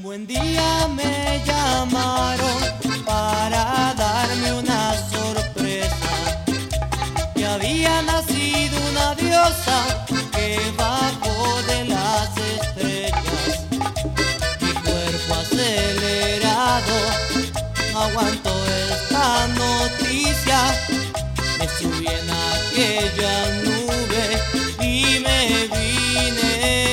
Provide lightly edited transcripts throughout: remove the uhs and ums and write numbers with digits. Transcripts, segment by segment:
buen día me llamaron para darme una sorpresa, que había nacido una diosa que bajó de las estrellas. Mi cuerpo acelerado no aguantó esta noticia, me subí en aquella nube y me vine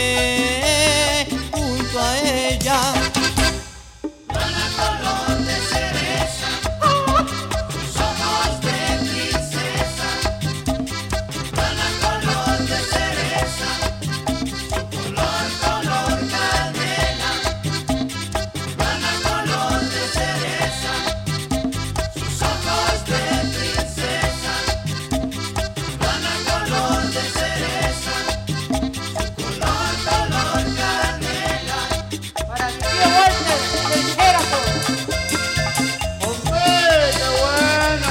junto a ella. Lana color de cereza, sus ojos de princesa. Lana color de cereza, su color canela. Lana color de cereza, sus ojos de princesa. Lana color de cereza, su color canela. Para mi tío Walter, de Sheraton. ¡Hombre, qué bueno!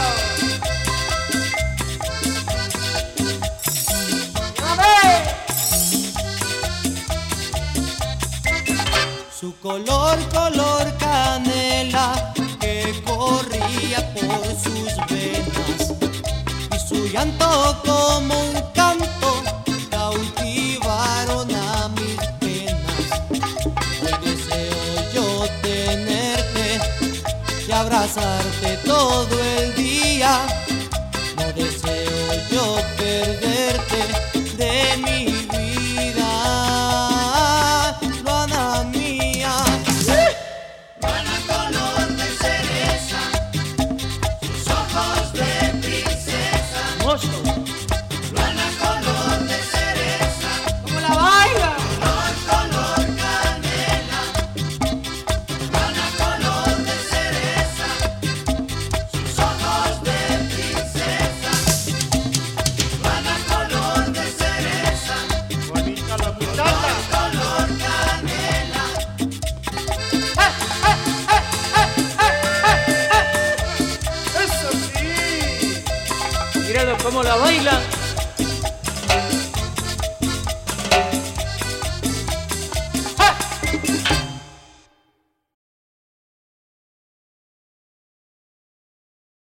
¡Llámame! Su color canela que corría por sus venas, y su llanto como un canto cautivaron a mis penas. Hoy deseo yo tenerte y abrazarte todo el día. No deseo yo perderte de mi vida, Lana mía. Lana color de cereza, sus ojos de princesa. Mosto, Lana color de cereza, ¿cómo la baila? color canela. Lana color de cereza, sus ojos de princesa. Lana color de cereza, Bonita la muchacha. color canela. ¡Eso sí! Míralo cómo la baila.